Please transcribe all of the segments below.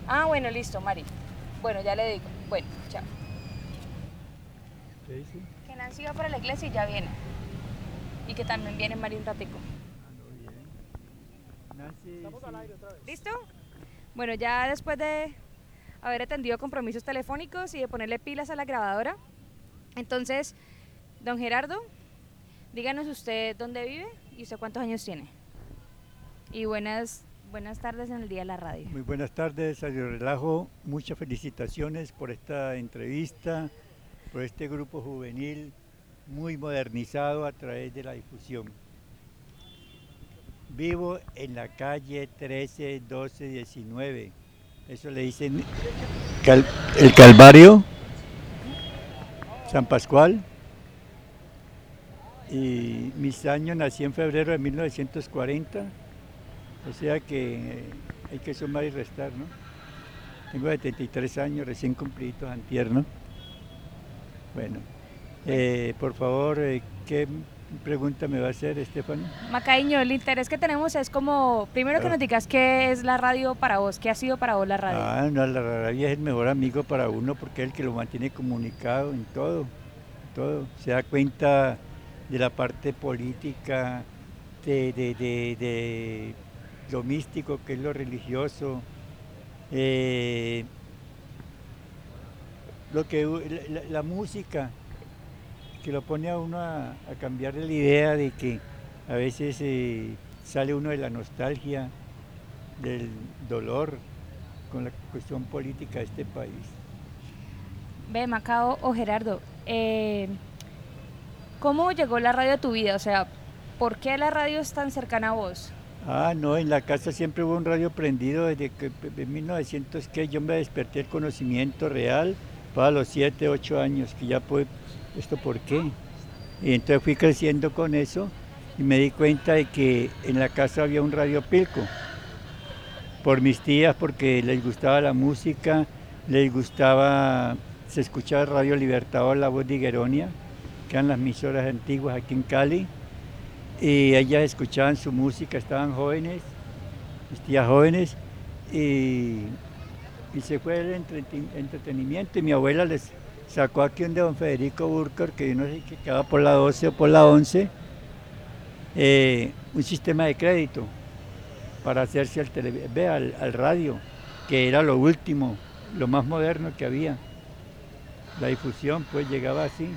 Ah, bueno, listo, Mari. Bueno, ya le digo. Bueno, chao. ¿Qué dice? Que Nancy va para la iglesia y ya viene. Y que también viene Mari un ratico. Ah, no, bien. Nancy, Estamos al aire sí. otra vez. ¿Listo? Bueno, ya después de haber atendido compromisos telefónicos y de ponerle pilas a la grabadora, entonces, don Gerardo, díganos usted dónde vive y usted cuántos años tiene. Y buenas tardes en el día de la radio. Muy buenas tardes, Radio Relajo. Muchas felicitaciones por esta entrevista, por este grupo juvenil muy modernizado a través de la difusión. Vivo en la calle 13, 12, 19. Eso le dicen el Calvario, San Pascual. Y mis años, nací en febrero de 1940, o sea que hay que sumar y restar, ¿no? Tengo 73 años, recién cumplidos antier, ¿no? Bueno, por favor, ¿qué pregunta me va a hacer, Estefano? Macaíño, el interés que tenemos es como, primero que nos digas qué es la radio para vos, qué ha sido para vos la radio. Ah, no, la radio es el mejor amigo para uno porque es el que lo mantiene comunicado en todo, todo. Se da cuenta de la parte política, de lo místico, que es lo religioso, lo que la música, que lo pone a uno a cambiar la idea de que a veces sale uno de la nostalgia, del dolor con la cuestión política de este país. Ve, Macao o Gerardo, ¿cómo llegó la radio a tu vida? O sea, ¿por qué la radio es tan cercana a vos? Ah, no, en la casa siempre hubo un radio prendido desde que en 1900 que yo me desperté el conocimiento real para los 7, 8 años, que ya pues, ¿esto por qué? Y entonces fui creciendo con eso y me di cuenta de que en la casa había un radio Pilco, por mis tías, porque les gustaba la música, les gustaba, se escuchaba Radio Libertador, La Voz de Higueronia, que eran las emisoras antiguas aquí en Cali, y ellas escuchaban su música, estaban jóvenes, mis tías jóvenes, y, y se fue el entretenimiento, y mi abuela les sacó aquí un de don Federico Burker, que yo no sé qué quedaba por la 12 o por la 11, un sistema de crédito para hacerse al radio, que era lo último, lo más moderno que había. La difusión pues llegaba así.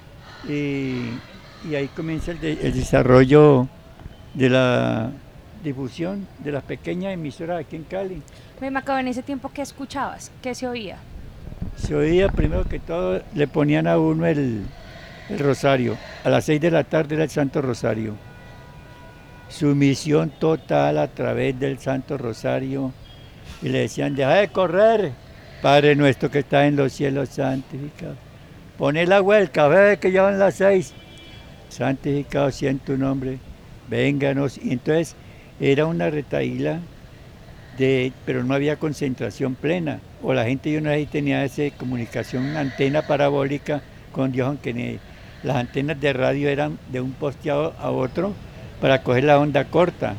Y ahí comienza el desarrollo de la difusión de las pequeñas emisoras aquí en Cali. Ve, Macao, en ese tiempo, ¿qué escuchabas? ¿Qué se oía? Se oía primero que todo, le ponían a uno el rosario. A las 6 de la tarde era el Santo Rosario. Sumisión total a través del Santo Rosario. Y le decían, deja de correr, Padre nuestro que está en los cielos, santificado. Pon el agua del café que ya van las 6. Santificado sea en tu nombre, vénganos. Y entonces era una retaíla, pero no había concentración plena. O la gente, yo no sé si tenía esa comunicación, una antena parabólica con Dios, aunque las antenas de radio eran de un posteado a otro para coger la onda corta,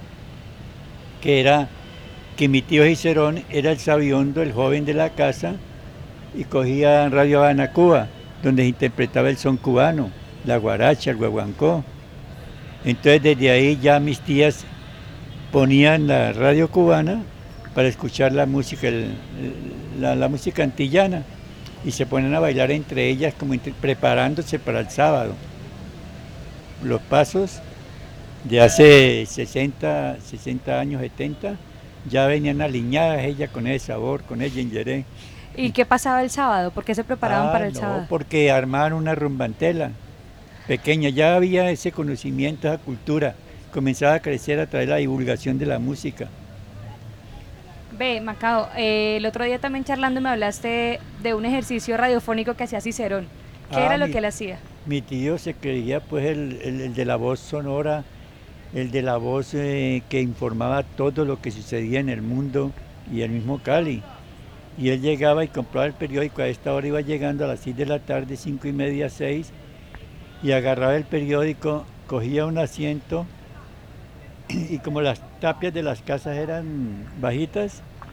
que mi tío Cicerón era el sabiondo, el joven de la casa, y cogía Radio Habana, Cuba, donde se interpretaba el son cubano, la guaracha, el guaguancó. Entonces desde ahí ya mis tías ponían la radio cubana para escuchar la música, la música antillana, y se ponían a bailar entre ellas como preparándose para el sábado. Los pasos de hace 60 años, 70, ya venían alineadas ellas con ese sabor, con ese yengeré. ¿Y qué pasaba el sábado? ¿Por qué se preparaban para el sábado? Porque armaban una rumbantela pequeña, ya había ese conocimiento, esa cultura, comenzaba a crecer a través de la divulgación de la música. Ve, Macao, el otro día también charlando me hablaste de un ejercicio radiofónico que hacía Cicerón. ¿Qué era lo que él hacía? Mi tío se creía pues el de la voz sonora, el de la voz que informaba todo lo que sucedía en el mundo y el mismo Cali. Y él llegaba y compraba el periódico, a esta hora iba llegando a las 6 de la tarde, 5:30, 6, y agarraba el periódico, cogía un asiento, y como las tapias de las casas eran bajitas,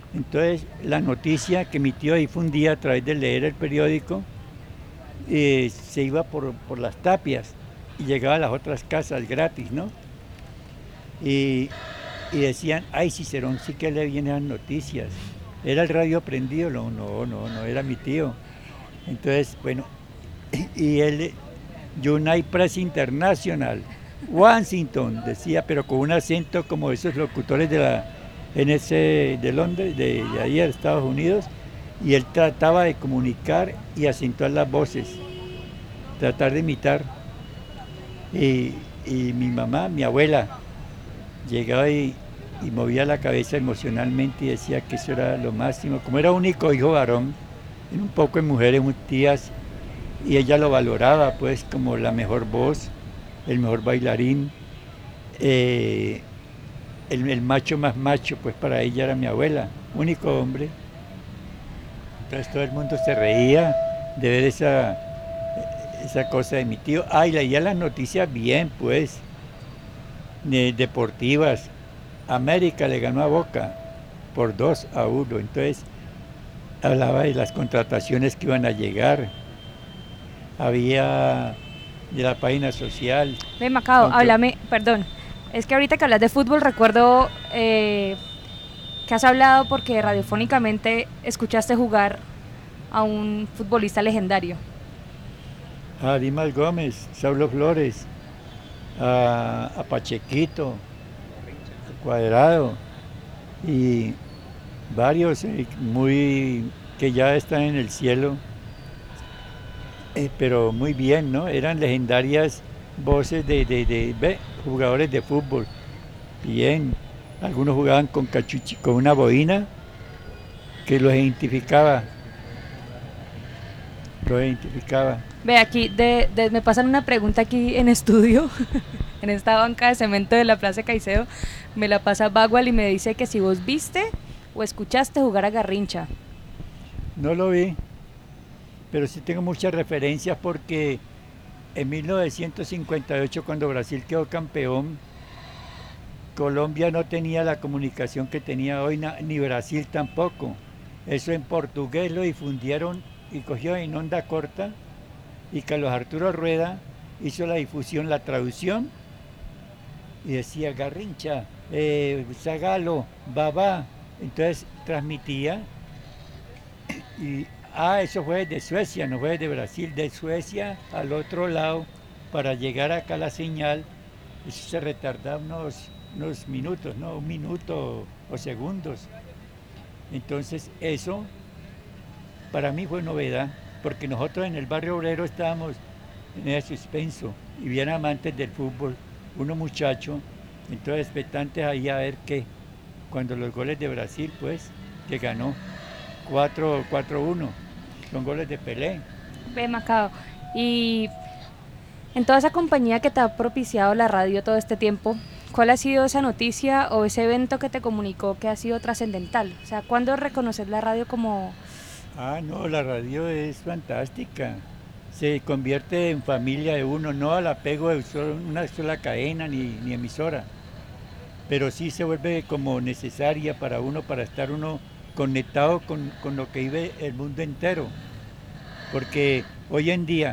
Entonces la noticia que mi tío difundía a través de leer el periódico se iba por las tapias y llegaba a las otras casas gratis, ¿no? Y, y decían, ay, Cicerón sí que le vienen las noticias. ¿Era el radio prendido? No, no, no, no, era mi tío. Entonces, bueno, y él, United Press International, Washington, decía, pero con un acento como esos locutores de la NC de Londres, de ahí de Estados Unidos, y él trataba de comunicar y acentuar las voces, tratar de imitar. Y, y mi mamá, mi abuela, llegaba y movía la cabeza emocionalmente y decía que eso era lo máximo. Como era único hijo varón, en un poco de mujeres, muy tías, y ella lo valoraba pues como la mejor voz, el mejor bailarín, eh, el macho más macho, pues para ella era mi abuela, único hombre. Entonces todo el mundo se reía de ver esa cosa de mi tío. Ah, y leía las noticias bien, pues, deportivas. América le ganó a Boca por 2-1. Entonces hablaba de las contrataciones que iban a llegar. Había de la página social. Ven, Macao, Aunque, háblame, perdón. Es que ahorita que hablas de fútbol recuerdo que has hablado porque radiofónicamente escuchaste jugar a un futbolista legendario. a Dimas Gómez, Saulo Flores, a Pachequito, a Cuadrado y varios muy que ya están en el cielo, pero muy bien, ¿no? Eran legendarias voces de jugadores de fútbol. Bien, algunos jugaban con cachuchi, con una boina que los identificaba, los identificaba. Ve, aquí me pasan una pregunta aquí en estudio, en esta banca de cemento de la Plaza Caicedo, me la pasa Bagual y me dice que si vos viste o escuchaste jugar a Garrincha. No lo vi, pero sí tengo muchas referencias porque en 1958, cuando Brasil quedó campeón, Colombia no tenía la comunicación que tenía hoy, ni Brasil tampoco. Eso en portugués lo difundieron y cogió en onda corta y Carlos Arturo Rueda hizo la difusión, la traducción y decía Garrincha, Zagalo, Babá. Entonces transmitía y eso fue de Suecia, no fue de Brasil, de Suecia al otro lado para llegar acá la señal. Eso se retardaba unos minutos, ¿no? Un minuto o segundos. Entonces eso para mí fue novedad, porque nosotros en el barrio obrero estábamos en ese suspenso y bien amantes del fútbol, unos muchachos, entonces expectantes ahí a ver qué, cuando los goles de Brasil, pues, que ganó 4-1, son goles de Pelé. Ve, Macao, y en toda esa compañía que te ha propiciado la radio todo este tiempo, ¿cuál ha sido esa noticia o ese evento que te comunicó que ha sido trascendental? O sea, ¿cuándo reconoces la radio como... Ah, no, la radio es fantástica. Se convierte en familia de uno, no al apego de una sola cadena ni emisora, pero sí se vuelve como necesaria para uno, para estar uno conectado con lo que vive el mundo entero. Porque hoy en día,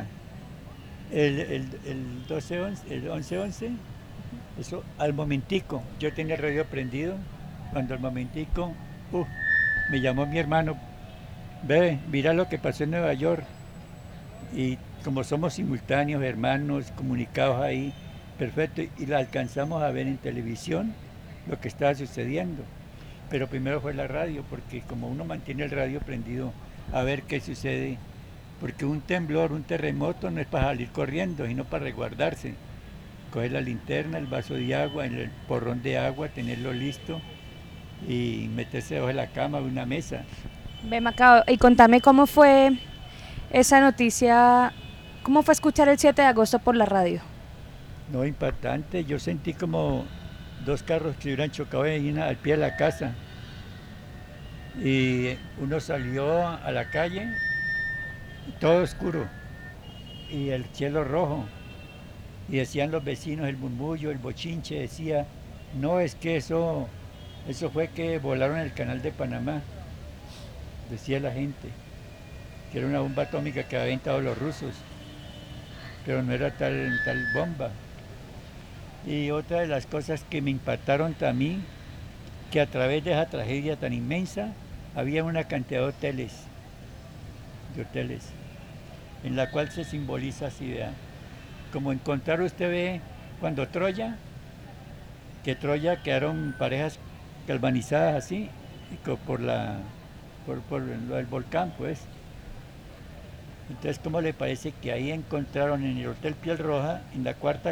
el 12-11, el 11-11, eso al momentico, yo tenía el radio prendido, cuando al momentico, me llamó mi hermano, ve, mira lo que pasó en Nueva York. Y como somos simultáneos, hermanos, comunicados ahí, perfecto, y la alcanzamos a ver en televisión lo que estaba sucediendo. Pero primero fue la radio, porque como uno mantiene el radio prendido a ver qué sucede, porque un temblor, un terremoto no es para salir corriendo, sino para resguardarse. Coger la linterna, el vaso de agua, el porrón de agua, tenerlo listo y meterse debajo de la cama o una mesa. Ve, Macao, y contame cómo fue esa noticia, cómo fue escuchar el 7 de agosto por la radio. No, impactante, yo sentí como dos carros que hubieran chocado ahí al pie de la casa. Y uno salió a la calle, todo oscuro, y el cielo rojo. Y decían los vecinos, el murmullo, el bochinche, decía, no, es que eso Eso fue que volaron el canal de Panamá, decía la gente, que era una bomba atómica que habían inventado los rusos, pero no era tal bomba. Y otra de las cosas que me impactaron también, que a través de esa tragedia tan inmensa, había una cantidad de hoteles, en la cual se simboliza así, ¿verdad? Como encontrar usted ve cuando que Troya quedaron parejas galvanizadas así, por lo del volcán, pues. Entonces, ¿cómo le parece que ahí encontraron en el Hotel Piel Roja, en la cuarta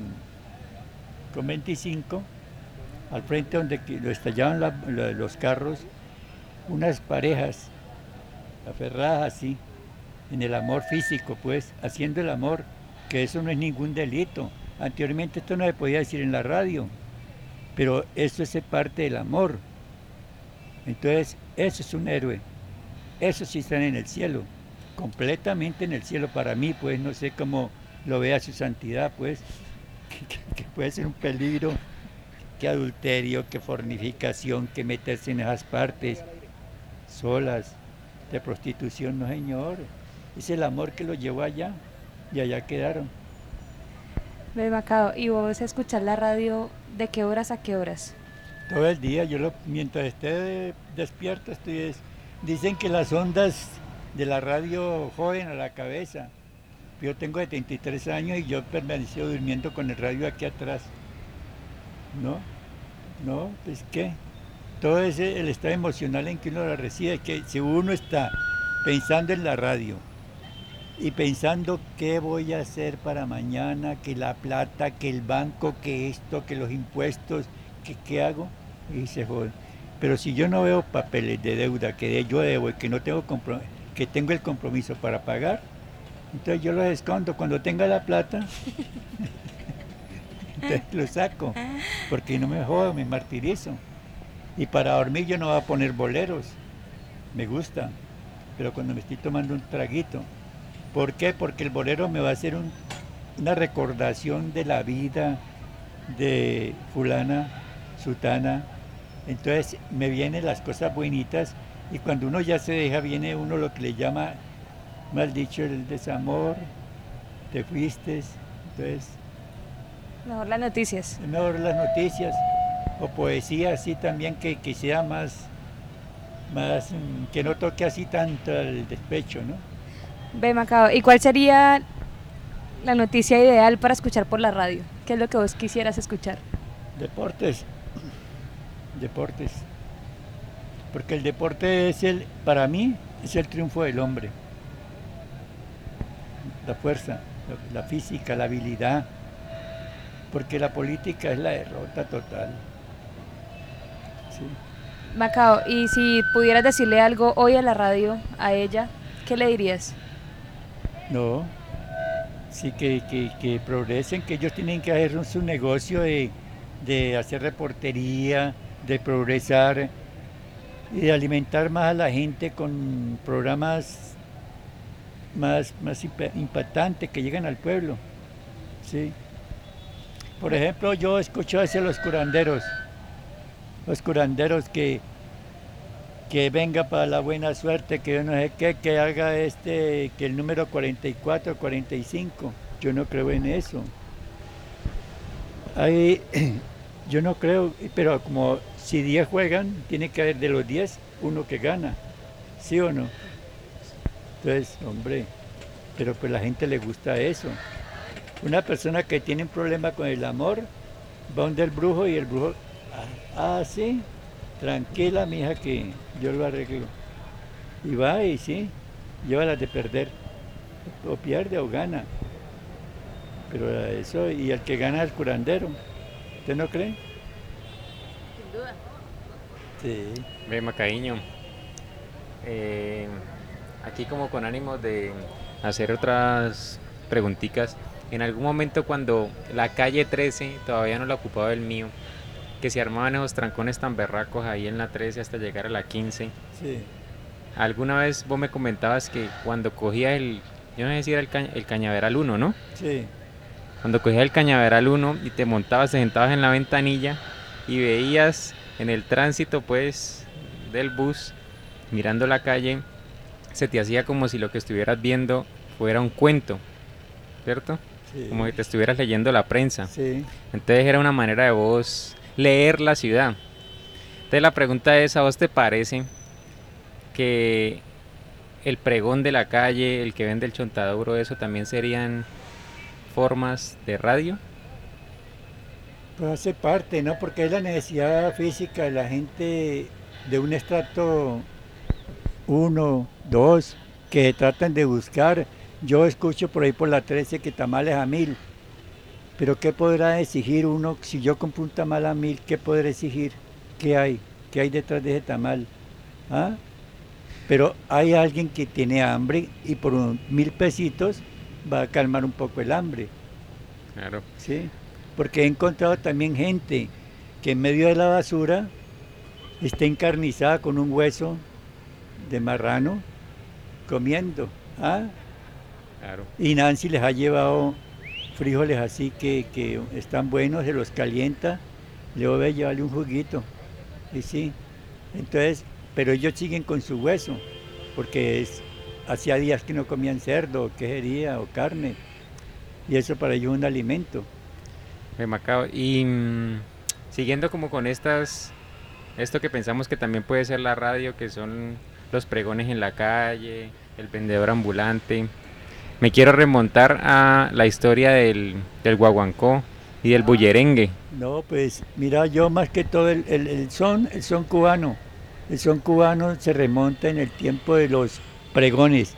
con 25, al frente donde lo estallaban los carros, unas parejas aferradas así, en el amor físico, pues, haciendo el amor, que eso no es ningún delito. Anteriormente esto no se podía decir en la radio, pero eso es parte del amor. Entonces, eso es un héroe. Eso sí están en el cielo, completamente en el cielo para mí, pues, no sé cómo lo vea su santidad, pues, que puede ser un peligro, que adulterio, que fornicación, que meterse en esas partes solas, de prostitución, no señor. Es el amor que lo llevó allá y allá quedaron. Ve, Macao, ¿y vos escuchás la radio de qué horas a qué horas? Todo el día, mientras esté despierto, dicen que las ondas de la radio joden a la cabeza. Yo tengo 73 años y yo he permanecido durmiendo con el radio aquí atrás. ¿No? ¿No? Pues qué. Todo ese el estado emocional en que uno la recibe, que si uno está pensando en la radio y pensando qué voy a hacer para mañana, que la plata, que el banco, que esto, que los impuestos, que qué hago, y se jode. Pero si yo no veo papeles de deuda que yo debo y que no tengo que tengo el compromiso para pagar, entonces yo los escondo. Cuando tenga la plata, entonces lo saco, porque no me jodo, me martirizo. Y para dormir yo no voy a poner boleros, me gusta, pero cuando me estoy tomando un traguito. ¿Por qué? Porque el bolero me va a hacer una recordación de la vida de fulana, sutana. Entonces me vienen las cosas buenitas y cuando uno ya se deja, viene uno lo que le llama, mal dicho, el desamor, te fuiste. Entonces, Mejor las noticias. es mejor las noticias o poesía así también que sea que no toque así tanto el despecho, ¿no? Ve, Macao, ¿y cuál sería la noticia ideal para escuchar por la radio? ¿Qué es lo que vos quisieras escuchar? Deportes, deportes. Porque el deporte para mí, es el triunfo del hombre. La fuerza, la física, la habilidad. Porque la política es la derrota total. Sí. Macao, y si pudieras decirle algo hoy a la radio, a ella, ¿qué le dirías? No, sí que progresen, que ellos tienen que hacer su negocio de hacer reportería, de progresar y de alimentar más a la gente con programas más impactantes que llegan al pueblo. ¿Sí? Por ejemplo, yo escucho hacia los curanderos que venga para la buena suerte, que yo no sé qué, que haga que el número 44, 45. Yo no creo en eso. Ahí, yo no creo, pero como si 10 juegan, tiene que haber de los 10 uno que gana, ¿sí o no? Entonces, hombre, pero pues la gente le gusta eso. Una persona que tiene un problema con el amor, va donde el brujo y el brujo, sí, tranquila mija que yo lo arreglo. Y va y sí, llévalas de perder, o pierde o gana. Pero eso, y el que gana es el curandero. ¿Usted no cree? Sin duda. Sí. Ve, Macaíño, aquí como con ánimo de hacer otras preguntitas, en algún momento cuando la calle 13 todavía no la ocupaba el mío, que se armaban esos trancones tan berracos ahí en la 13 hasta llegar a la 15, Sí. alguna vez vos me comentabas que cuando cogía yo no sé si era el Cañaveral 1, ¿no? Sí. Cuando cogías el Cañaveral 1 y te sentabas en la ventanilla y veías en el tránsito pues del bus, mirando la calle, se te hacía como si lo que estuvieras viendo fuera un cuento, ¿cierto? Como Sí, que te estuvieras leyendo la prensa. sí. Entonces era una manera de vos leer la ciudad. Entonces la pregunta es, ¿a vos te parece que el pregón de la calle, el que vende el chontaduro, eso también serían formas de radio? Pues hace parte, ¿no? Porque es la necesidad física de la gente de un estrato uno, dos, que tratan de buscar. Yo escucho por ahí por la 13 que tamales a 1000, pero ¿qué podrá exigir uno? Si yo compro un tamal a 1000, ¿qué podrá exigir? ¿Qué hay? ¿Qué hay detrás de ese tamal? ¿Ah? Pero hay alguien que tiene hambre y por 1000 pesitos va a calmar un poco el hambre, Claro. ¿sí? Porque he encontrado también gente que en medio de la basura está encarnizada con un hueso de marrano comiendo. ¿Ah? Claro. Y Nancy les ha llevado frijoles así que están buenos, se los calienta, le voy a llevarle un juguito. Y sí, entonces, pero ellos siguen con su hueso, porque hacía días que no comían cerdo, o quejería o carne, y eso para ellos es un alimento. Me macao. Y siguiendo como con esto que pensamos que también puede ser la radio, que son los pregones en la calle, el vendedor ambulante. Me quiero remontar a la historia del guaguancó y del bullerengue. No, pues mira, yo más que todo el son cubano. El son cubano se remonta en el tiempo de los pregones.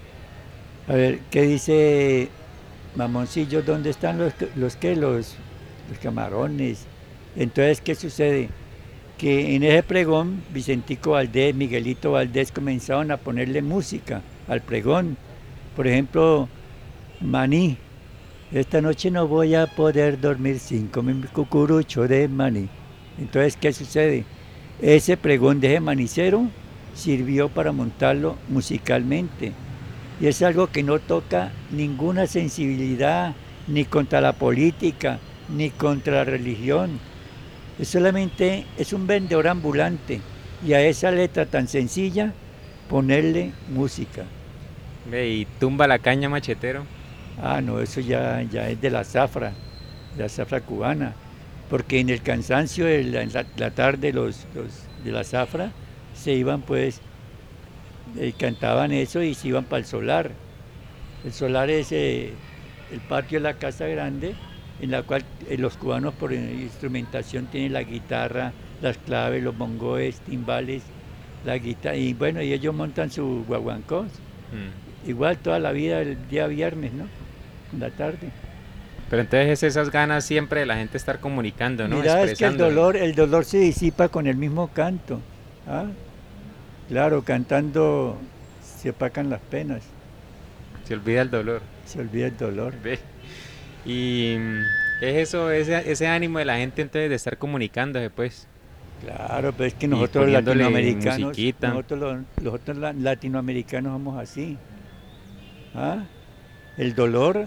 A ver, ¿qué dice Mamoncillo? ¿Dónde están los qué? Los camarones. Entonces, ¿qué sucede? Que en ese pregón, Vicentico Valdés, Miguelito Valdés comenzaron a ponerle música al pregón. Por ejemplo, Maní. Esta noche no voy a poder dormir sin comer mi cucurucho de maní. Entonces, ¿qué sucede? Ese pregón de ese manicero sirvió para montarlo musicalmente. Y es algo que no toca ninguna sensibilidad, ni contra la política, ni contra la religión. Es solamente, es un vendedor ambulante. Y a esa letra tan sencilla, ponerle música. Ve, y tumba la caña machetero. Ah, no, eso ya es de la zafra cubana. Porque en el cansancio de la tarde los de la zafra se iban pues, cantaban eso y se iban para el solar. El solar es el patio de la casa grande, en la cual los cubanos por instrumentación tienen la guitarra, las claves, los bongoes, timbales, la guitarra, y bueno, y ellos montan su guaguancó, igual toda la vida el día viernes, ¿no? En la tarde. Pero entonces es esas ganas siempre de la gente estar comunicando, ¿no? Mira, es que Expresándole. el dolor se disipa con el mismo canto. ¿Ah? Claro, cantando se opacan las penas, Se olvida el dolor. se olvida el dolor. Ve. Y es eso, ese ánimo de la gente entonces de estar comunicándose, pues. Claro, pero es que Y nosotros los poniéndole latinoamericanos, musiquita. los otros latinoamericanos somos así. ¿Ah? El dolor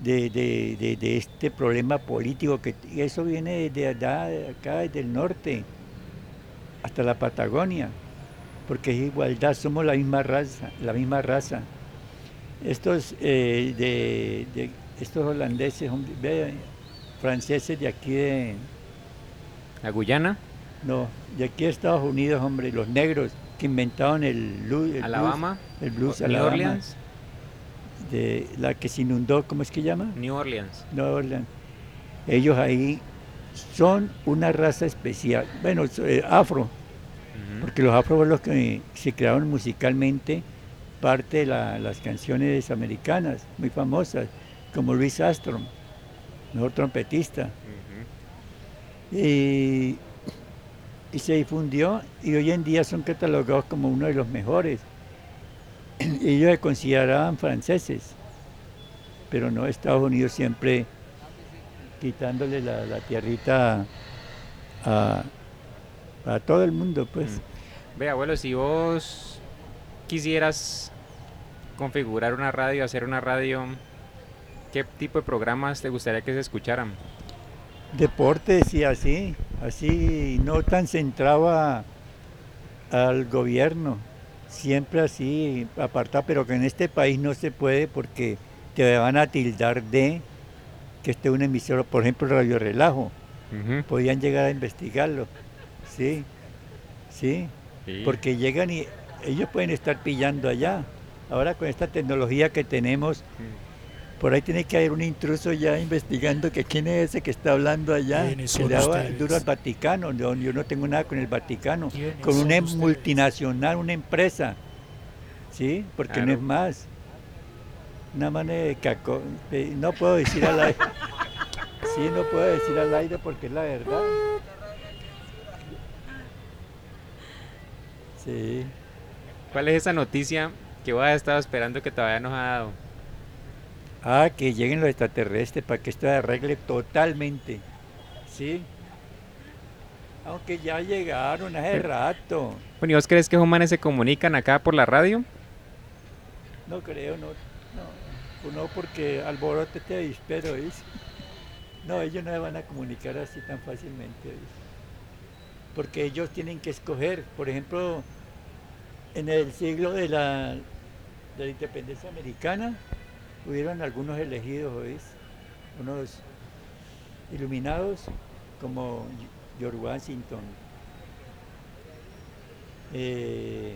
de este problema político, que eso viene desde allá, de acá, desde el norte, hasta la Patagonia, porque es igualdad, somos la misma raza, la misma raza. Estos, estos holandeses, franceses de aquí La Guyana, no, de aquí de Estados Unidos, hombre, los negros que inventaron Alabama, el blues New Alabama, Orleans, de la que se inundó, ¿cómo es que llama? New Orleans. Nueva Orleans. Ellos ahí son una raza especial, bueno, afro, Ujú. porque los afro fueron los que se crearon musicalmente parte de las canciones americanas, muy famosas, como Louis Armstrong, mejor trompetista. Y, y se difundió y hoy en día son catalogados como uno de los mejores. Ellos se consideraban franceses, pero no, Estados Unidos siempre quitándole la tierrita a, a todo el mundo, pues. Ve, abuelo, si vos quisieras configurar una radio, hacer una radio, ¿qué tipo de programas te gustaría que se escucharan? Deportes y así. así no tan centrado al gobierno, siempre así apartado, pero que en este país no se puede porque te van a tildar de que esté un emisor, por ejemplo Radio Relajo, Ujú. podían llegar a investigarlo, sí, sí, Sí. porque llegan y ellos pueden estar pillando allá. Ahora con esta tecnología que tenemos, Mm. por ahí tiene que haber un intruso ya investigando que quién es ese que está hablando allá, ¿Quiénes que son le daba duro al ustedes? Vaticano. No, yo no tengo nada con el Vaticano, ¿Quiénes con una son ustedes? multinacional, una empresa, ¿sí? Porque no es Claro. más. Una manera de caco. No puedo decir al aire. Sí, no puedo decir al aire porque es la verdad. Sí. ¿Cuál es esa noticia que vos has estado esperando que todavía nos ha dado? Ah, que lleguen los extraterrestres para que esto se arregle totalmente. Sí. Aunque ya llegaron hace Bueno, rato. bueno, ¿y vos crees que esos manes se comunican acá por la radio? No creo, no. No, porque alborote te dispero, ¿oís? No, ellos no se van a comunicar así tan fácilmente, ¿oís? Porque ellos tienen que escoger. Por ejemplo, en el siglo de la independencia americana, hubieron algunos elegidos, ¿oís? Unos iluminados como George Washington, eh,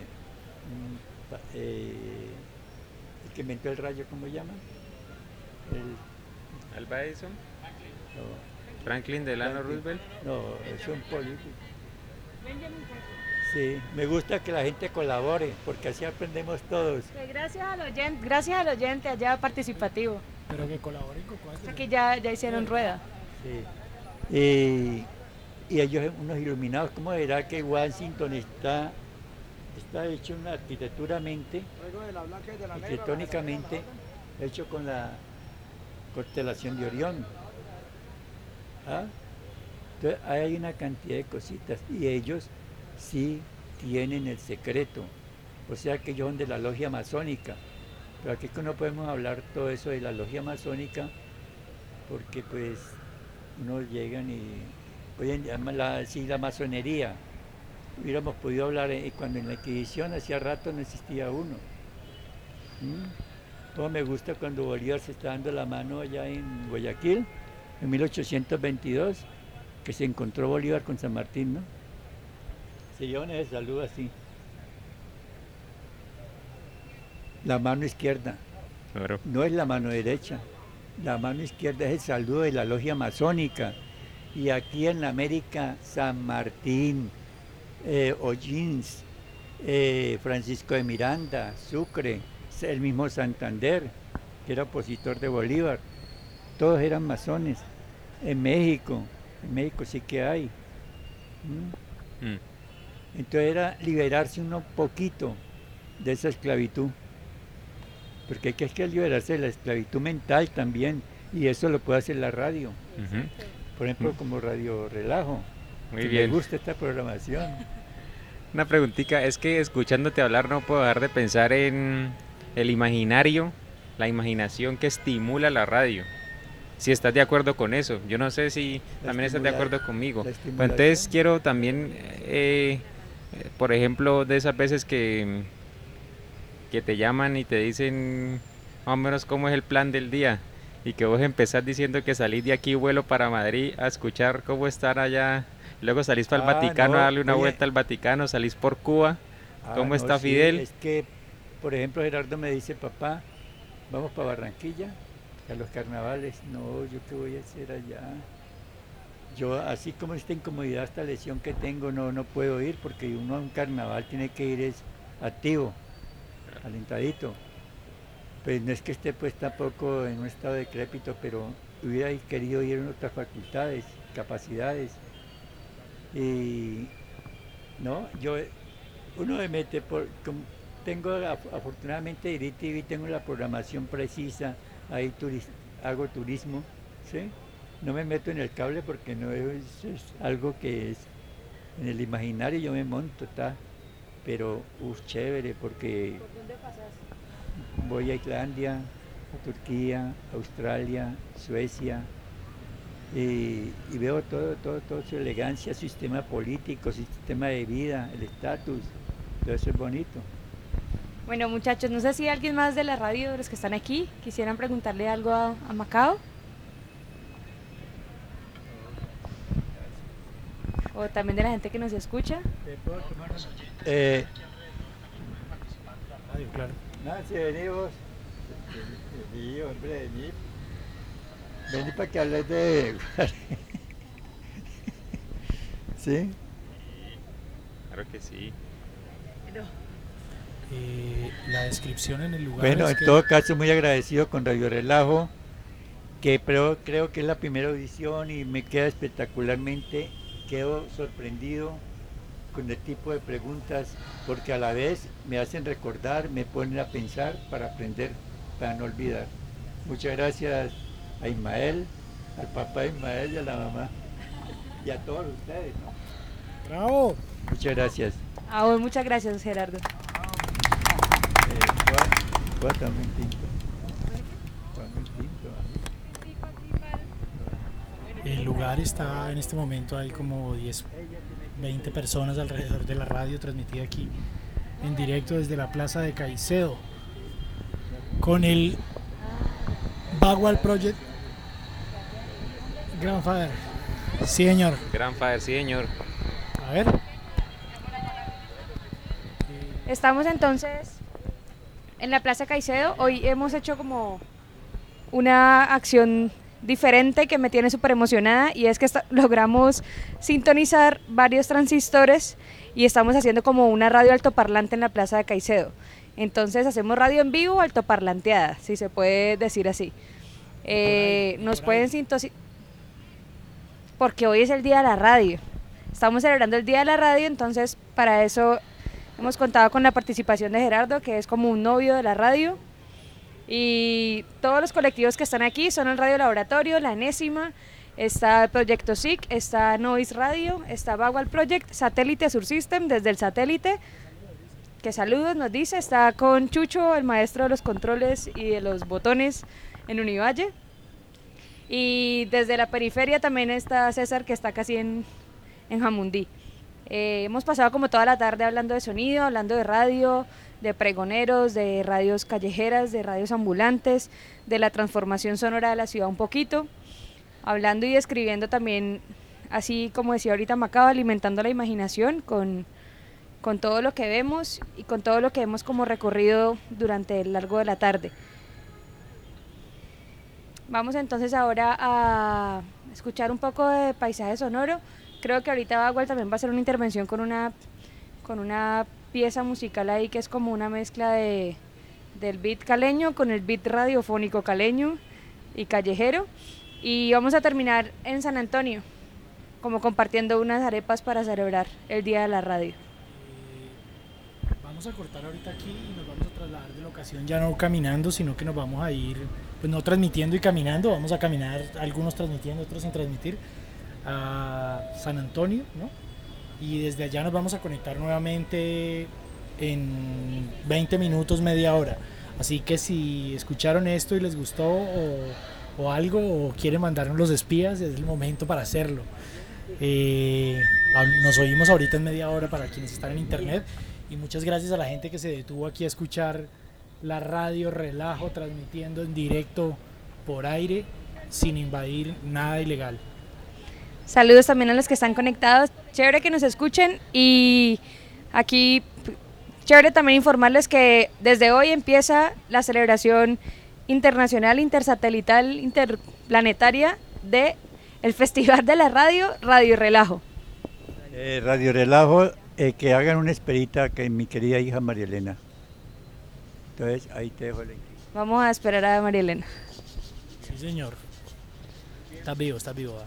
el que inventó el rayo, ¿cómo llaman? El, Alba Edison, no, Franklin Delano Franklin. Roosevelt. No, es un político. Sí, me gusta que la gente colabore, porque así aprendemos todos. Gracias al oyente allá participativo. Pero que colaboren con O cosas sea que que son ya hicieron rueda. Sí. Y ellos, unos iluminados, ¿cómo verá que Washington está hecho una arquitecturamente, arquitectónicamente, hecho con la constelación de Orión? ¿Ah? Entonces hay una cantidad de cositas y ellos sí tienen el secreto. O sea que ellos son de la logia masónica. Pero aquí no podemos hablar todo eso de la logia masónica porque pues unos llegan y hoy en día si la masonería hubiéramos podido hablar cuando en la Inquisición hacía rato no existía uno. Todo me gusta cuando Bolívar se está dando la mano allá en Guayaquil en 1822 que se encontró Bolívar con San Martín, ¿no? Se llevan ese saludo así. La mano izquierda, Claro. no es la mano derecha. La mano izquierda es el saludo de la logia masónica. Y aquí en América, San Martín, O'Higgins, Francisco de Miranda, Sucre, el mismo Santander, que era opositor de Bolívar, todos eran masones. En México sí que hay. ¿Mm? Mm. Entonces era liberarse un poquito de esa esclavitud, porque hay que liberarse de la esclavitud mental también, y eso lo puede hacer la radio, Ujú. por ejemplo como Radio Relajo, Muy que me bien. gusta esta programación. Una preguntita, es que escuchándote hablar no puedo dejar de pensar en el imaginario, la imaginación que estimula la radio. Si estás de acuerdo con eso, yo no sé si La, también estás de estimula, acuerdo conmigo. la Pues entonces estimulación. quiero también, por ejemplo, de esas veces que te llaman y te dicen más o menos cómo es el plan del día y que vos empezás diciendo que salís de aquí vuelo para Madrid a escuchar cómo están allá, luego salís para el Vaticano a No, darle una vuelta al Vaticano, salís por Cuba, cómo no, está sí, Fidel. es que, por ejemplo, Gerardo me dice, papá, vamos para Barranquilla, a los carnavales. No, yo qué voy a hacer allá. Yo, así como esta incomodidad, esta lesión que tengo, no puedo ir porque uno a un carnaval tiene que ir es activo, alentadito. Pues no es que esté pues tampoco en un estado decrépito, pero hubiera querido ir en otras facultades, capacidades. Y no, uno me mete tengo afortunadamente DirecTV, tengo la programación precisa, ahí hago turismo, ¿sí? No me meto en el cable porque no es algo que es en el imaginario, yo me monto, pero chévere porque ¿Por dónde pasas? voy a Islandia, a Turquía, Australia, Suecia, y veo todo su elegancia, su sistema político, su sistema de vida, el estatus, todo eso es bonito. Bueno, muchachos, no sé si alguien más de la radio, de los que están aquí, quisieran preguntarle algo a Macao. O también de la gente que nos escucha. Radio, claro. Nancy, vení vos. Vení, hombre, vení. Vení para que hables de... ¿Sí? Claro que sí. La descripción en el lugar. Bueno, es en que todo caso, muy agradecido con Radio Relajo, que creo que es la primera audición y me queda espectacularmente, quedo sorprendido con el tipo de preguntas, porque a la vez me hacen recordar, me ponen a pensar para aprender, para no olvidar. Muchas gracias a Ismael, al papá de Ismael y a la mamá, y a todos ustedes, ¿no? ¡Bravo! Muchas gracias. Ah, bueno, muchas gracias, Gerardo. Juan también tinto. Juan muy tinto. El lugar está en este momento, hay como 10, 20 personas alrededor de la radio transmitida aquí en directo desde la plaza de Caicedo con el Bagual Project Grandfather. Sí, señor. Grandfather, sí, señor. A ver. Estamos entonces en la Plaza Caicedo. Hoy hemos hecho como una acción diferente que me tiene súper emocionada, y es que logramos sintonizar varios transistores y estamos haciendo como una radio altoparlante en la Plaza de Caicedo. Entonces hacemos radio en vivo altoparlanteada, si se puede decir así. Nos pueden sintonizar porque hoy es el Día de la Radio. Estamos celebrando el Día de la Radio, entonces para eso hemos contado con la participación de Gerardo, que es como un novio de la radio. Y todos los colectivos que están aquí son el Radio Laboratorio, la Enésima, está el Proyecto SIC, está Noise Radio, está Bagual Project, Satélite Sur System desde el satélite, que saludos nos dice, está con Chucho, el maestro de los controles y de los botones en Univalle. Y desde la periferia también está César, que está casi en Jamundí. Hemos pasado como toda la tarde hablando de sonido, hablando de radio, de pregoneros, de radios callejeras, de radios ambulantes, de la transformación sonora de la ciudad un poquito, hablando y describiendo también, así como decía ahorita Macao, alimentando la imaginación con todo lo que vemos y con todo lo que hemos como recorrido durante el largo de la tarde. Vamos entonces ahora a escuchar un poco de paisaje sonoro. Creo que ahorita Bagual también va a hacer una intervención con una pieza musical ahí que es como una mezcla del beat caleño con el beat radiofónico caleño y callejero. Y vamos a terminar en San Antonio, como compartiendo unas arepas para celebrar el Día de la Radio. Vamos a cortar ahorita aquí y nos vamos a trasladar de locación, ya no caminando, sino que nos vamos a ir, pues no transmitiendo y caminando, vamos a caminar, algunos transmitiendo, otros sin transmitir, a San Antonio, ¿no? Y desde allá nos vamos a conectar nuevamente en 20 minutos, media hora. Así que si escucharon esto y les gustó o algo, o quieren mandarnos los espías, es el momento para hacerlo. Nos oímos ahorita en media hora para quienes están en internet, y muchas gracias a la gente que se detuvo aquí a escuchar la radio Relajo transmitiendo en directo por aire sin invadir nada ilegal. Saludos también a los que están conectados, chévere que nos escuchen, y aquí chévere también informarles que desde hoy empieza la celebración internacional, intersatelital, interplanetaria de el Festival de la Radio, Radio Relajo. Radio Relajo, que hagan una esperita que mi querida hija María Elena. Entonces ahí te dejo el link. Vamos a esperar a María Elena. Sí, señor. Estás vivo, ¿eh?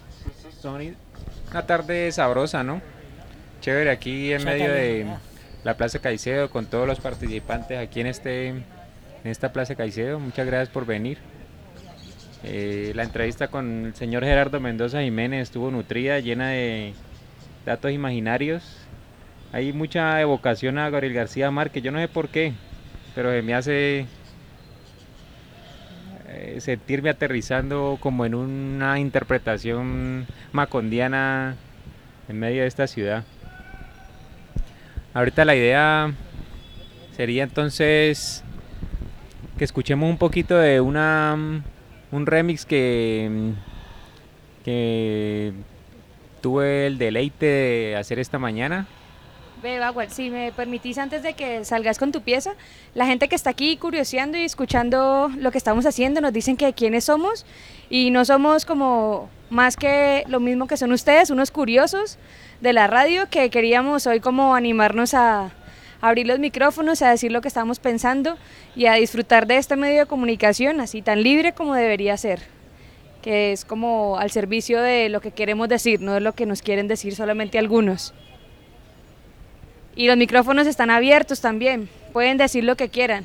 Una tarde sabrosa, ¿no? Chévere aquí en medio de la Plaza Caicedo con todos los participantes aquí en esta Plaza Caicedo. Muchas gracias por venir. La entrevista con el señor Gerardo Mendoza Jiménez estuvo nutrida, llena de datos imaginarios. Hay mucha evocación a Gabriel García Márquez, yo no sé por qué, pero se me hace sentirme aterrizando como en una interpretación macondiana en medio de esta ciudad. Ahorita la idea sería entonces que escuchemos un poquito de un remix que tuve el deleite de hacer esta mañana. Ve, Bagual, si me permitís antes de que salgas con tu pieza, la gente que está aquí curioseando y escuchando lo que estamos haciendo nos dicen que quiénes somos y no somos como más que lo mismo que son ustedes, unos curiosos de la radio que queríamos hoy como animarnos a abrir los micrófonos, a decir lo que estamos pensando y a disfrutar de este medio de comunicación así tan libre como debería ser, que es como al servicio de lo que queremos decir, no de lo que nos quieren decir solamente algunos. Y los micrófonos están abiertos también, pueden decir lo que quieran.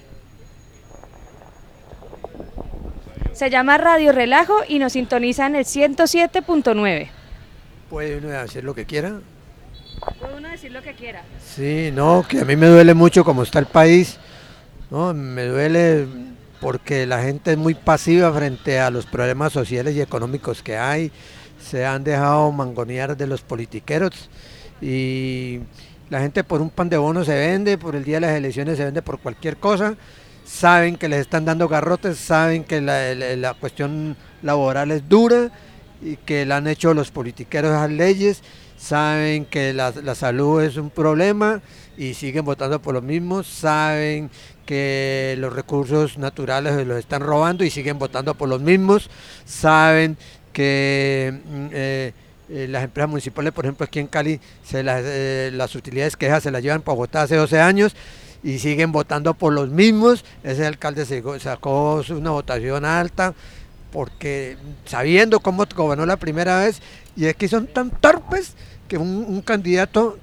Se llama Radio Relajo y nos sintoniza en el 107.9. ¿Puede uno hacer lo que quiera? Puede uno decir lo que quiera. Sí, no, que a mí me duele mucho cómo está el país, ¿no? Me duele porque la gente es muy pasiva frente a los problemas sociales y económicos que hay, se han dejado mangonear de los politiqueros y la gente por un pan de bono se vende, por el día de las elecciones se vende por cualquier cosa, saben que les están dando garrotes, saben que la cuestión laboral es dura y que la han hecho los politiqueros esas leyes, saben que la salud es un problema y siguen votando por lo mismo, saben que los recursos naturales los están robando y siguen votando por los mismos, saben que las empresas municipales, por ejemplo aquí en Cali, las utilidades quejas se las llevan para votar hace 12 años y siguen votando por los mismos. Ese alcalde sacó una votación alta porque sabiendo cómo gobernó la primera vez, y es que son tan torpes que un candidato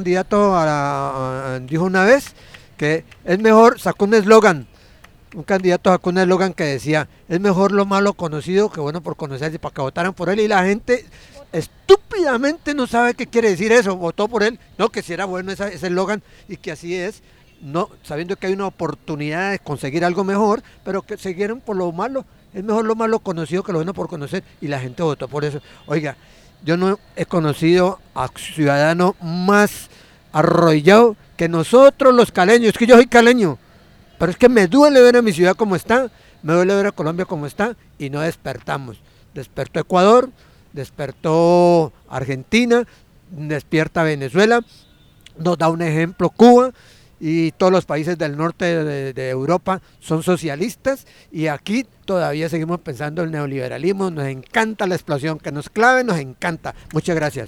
dijo una vez que es mejor, sacó un eslogan, un candidato sacó un eslogan que decía, es mejor lo malo conocido que bueno por conocerse, para que votaran por él, y la gente estúpidamente no sabe qué quiere decir eso, votó por él, no, que si era bueno ese eslogan y que así es, no, sabiendo que hay una oportunidad de conseguir algo mejor, pero que siguieron por lo malo, es mejor lo malo conocido que lo bueno por conocer, y la gente votó por eso. Oiga, yo no he conocido a ciudadano más arrollado que nosotros los caleños, es que yo soy caleño, pero es que me duele ver a mi ciudad como está, me duele ver a Colombia como está, y no despertamos. Despertó Ecuador, despertó Argentina, despierta Venezuela, nos da un ejemplo Cuba, y todos los países del norte de Europa son socialistas, y aquí todavía seguimos pensando en el neoliberalismo, nos encanta la explosión, que nos clave, nos encanta. Muchas gracias.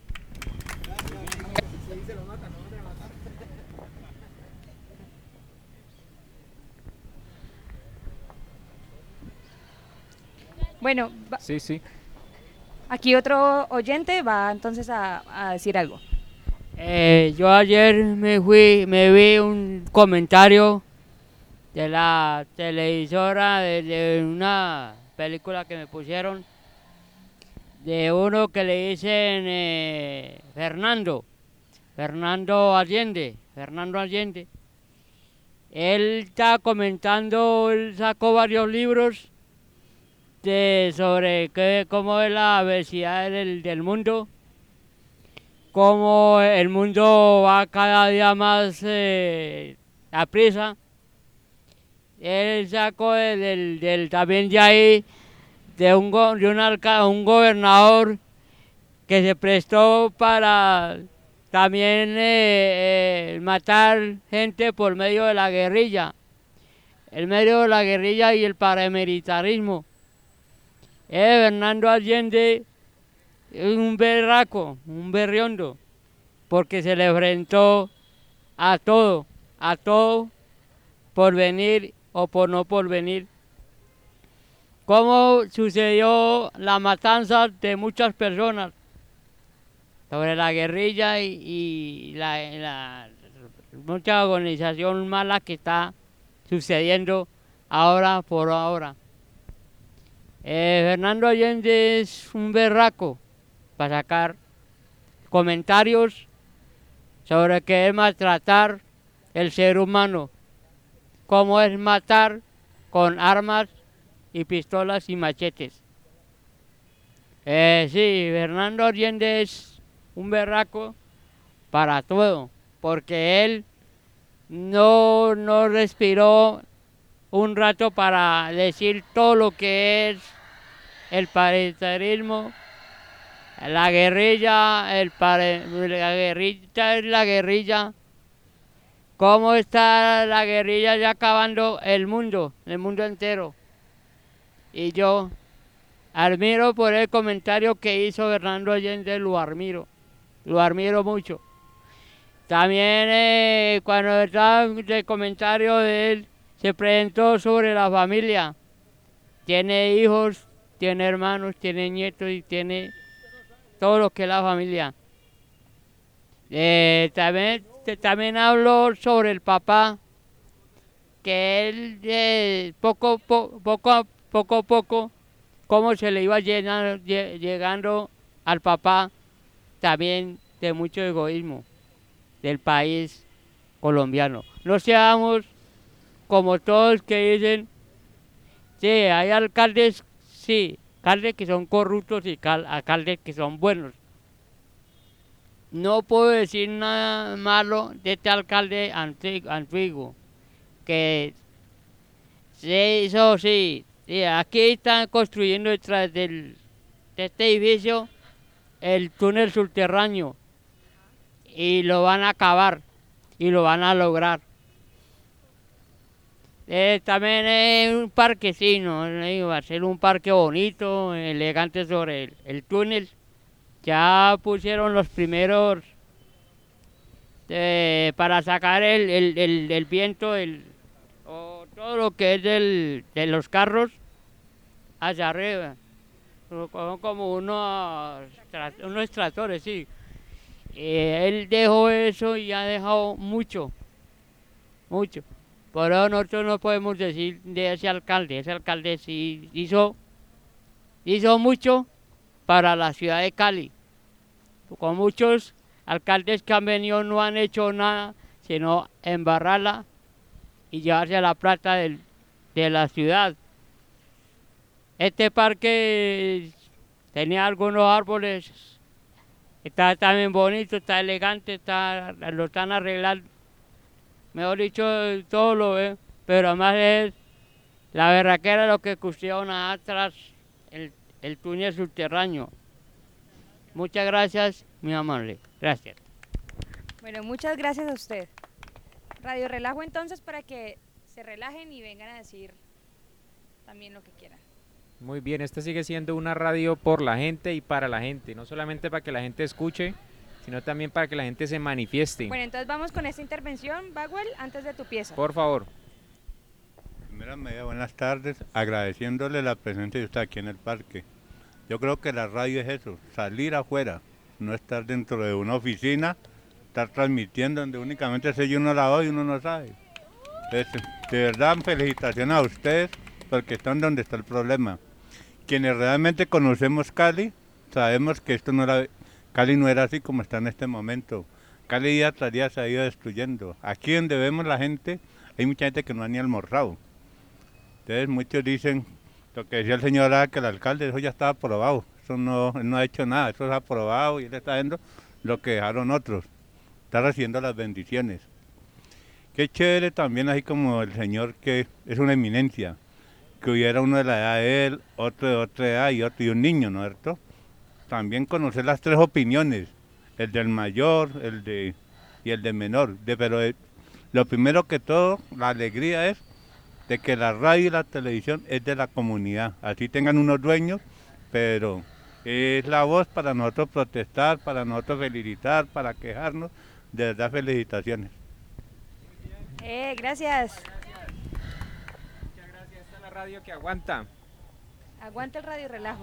Bueno, Sí. aquí otro oyente va entonces a decir algo. Yo ayer me vi un comentario de la televisora de una película que me pusieron de uno que le dicen Fernando Allende. Él está comentando, él sacó varios libros sobre cómo es la obesidad del mundo, cómo el mundo va cada día más a prisa. Él sacó también de ahí de un gobernador que se prestó para también matar gente por medio de la guerrilla, el medio de la guerrilla y el paramilitarismo. Fernando Allende es un berraco, un berriondo, porque se le enfrentó a todo por venir o por no por venir. Cómo sucedió la matanza de muchas personas sobre la guerrilla y la mucha organización mala que está sucediendo ahora por ahora. Fernando Allende es un berraco para sacar comentarios sobre qué es maltratar el ser humano, cómo es matar con armas y pistolas y machetes. Sí, Fernando Allende es un berraco para todo, porque él no respiró un rato para decir todo lo que es el paramilitarismo, la guerrilla, la guerrilla es la guerrilla, cómo está la guerrilla ya acabando el mundo entero. Y yo admiro por el comentario que hizo Fernando Allende, lo admiro mucho. También cuando estaba el comentario de él, se presentó sobre la familia. Tiene hijos, tiene hermanos, tiene nietos y tiene todo lo que es la familia. También habló sobre el papá, que él poco a poco, cómo se le iba llegando al papá, también de mucho egoísmo del país colombiano. No seamos como todos que dicen, sí, hay alcaldes, sí, alcaldes que son corruptos y alcaldes que son buenos. No puedo decir nada malo de este alcalde antiguo, que se hizo, sí, aquí están construyendo detrás de este edificio el túnel subterráneo y lo van a acabar y lo van a lograr. También es un parquecino, va a ser un parque bonito, elegante sobre el túnel. Ya pusieron los primeros para sacar el viento, o todo lo que es de los carros hacia arriba. Son como unos tractores, sí. Él dejó eso y ha dejado mucho. Por eso nosotros no podemos decir de ese alcalde sí hizo mucho para la ciudad de Cali. Con muchos alcaldes que han venido no han hecho nada, sino embarrarla y llevarse la plata de la ciudad. Este parque tenía algunos árboles, está también bonito, está elegante, lo están arreglando. Mejor dicho, todo lo ve, pero además es la berraquera lo que construyeron atrás, el túnel subterráneo. Muchas gracias, muy amable. Gracias. Bueno, muchas gracias a usted. Radio Relajo entonces para que se relajen y vengan a decir también lo que quieran. Muy bien, esta sigue siendo una radio por la gente y para la gente, no solamente para que la gente escuche, sino también para que la gente se manifieste. Bueno, entonces vamos con esta intervención, Bagwell, antes de tu pieza. Por favor. Primera medida, buenas tardes, agradeciéndole la presencia de usted aquí en el parque. Yo creo que la radio es eso, salir afuera, no estar dentro de una oficina, estar transmitiendo donde únicamente se oye uno la voz y uno no sabe. Entonces, de verdad, felicitaciones a ustedes porque están donde está el problema. Quienes realmente conocemos Cali, sabemos que Cali no era así como está en este momento. Cali día tras día se ha ido destruyendo. Aquí donde vemos la gente, hay mucha gente que no ha ni almorzado. Entonces muchos dicen, lo que decía el señor que el alcalde, eso ya estaba aprobado. Él no ha hecho nada, eso está aprobado y él está viendo lo que dejaron otros. Está recibiendo las bendiciones. Qué chévere también, así como el señor que es una eminencia, que hubiera uno de la edad de él, otro de otra edad y un niño, ¿no es cierto? También conocer las tres opiniones, el del mayor, y el del menor. Pero lo primero que todo, la alegría es de que la radio y la televisión es de la comunidad. Así tengan unos dueños, pero es la voz para nosotros protestar, para nosotros felicitar, para quejarnos. De verdad, felicitaciones. Gracias. Muchas gracias, esta es la radio que aguanta. Aguanta el Radio Relajo.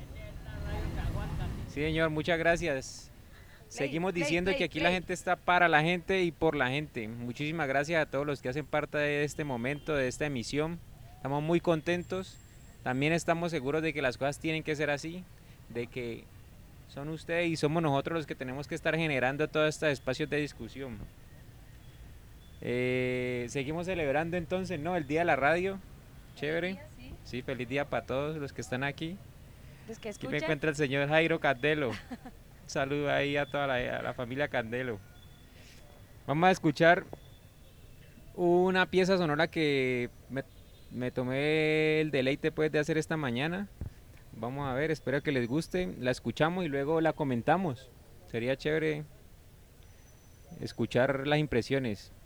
Sí, señor, muchas gracias. Seguimos diciendo que aquí la play. gente está para la gente y por la gente. Muchísimas gracias a todos los que hacen parte de este momento, de esta emisión. Estamos muy contentos. También estamos seguros de que las cosas tienen que ser así, de que son ustedes y somos nosotros los que tenemos que estar generando todos estos espacios de discusión. Seguimos celebrando entonces, ¿no? El Día de la Radio. Chévere. Sí, feliz día para todos los que están aquí. Los que Aquí me escuchan. encuentra el señor Jairo Candelo. Un saludo ahí a toda a la familia Candelo. Vamos a escuchar una pieza sonora que me tomé el deleite pues de hacer esta mañana. Vamos a ver, espero que les guste. La escuchamos y luego la comentamos. Sería chévere escuchar las impresiones.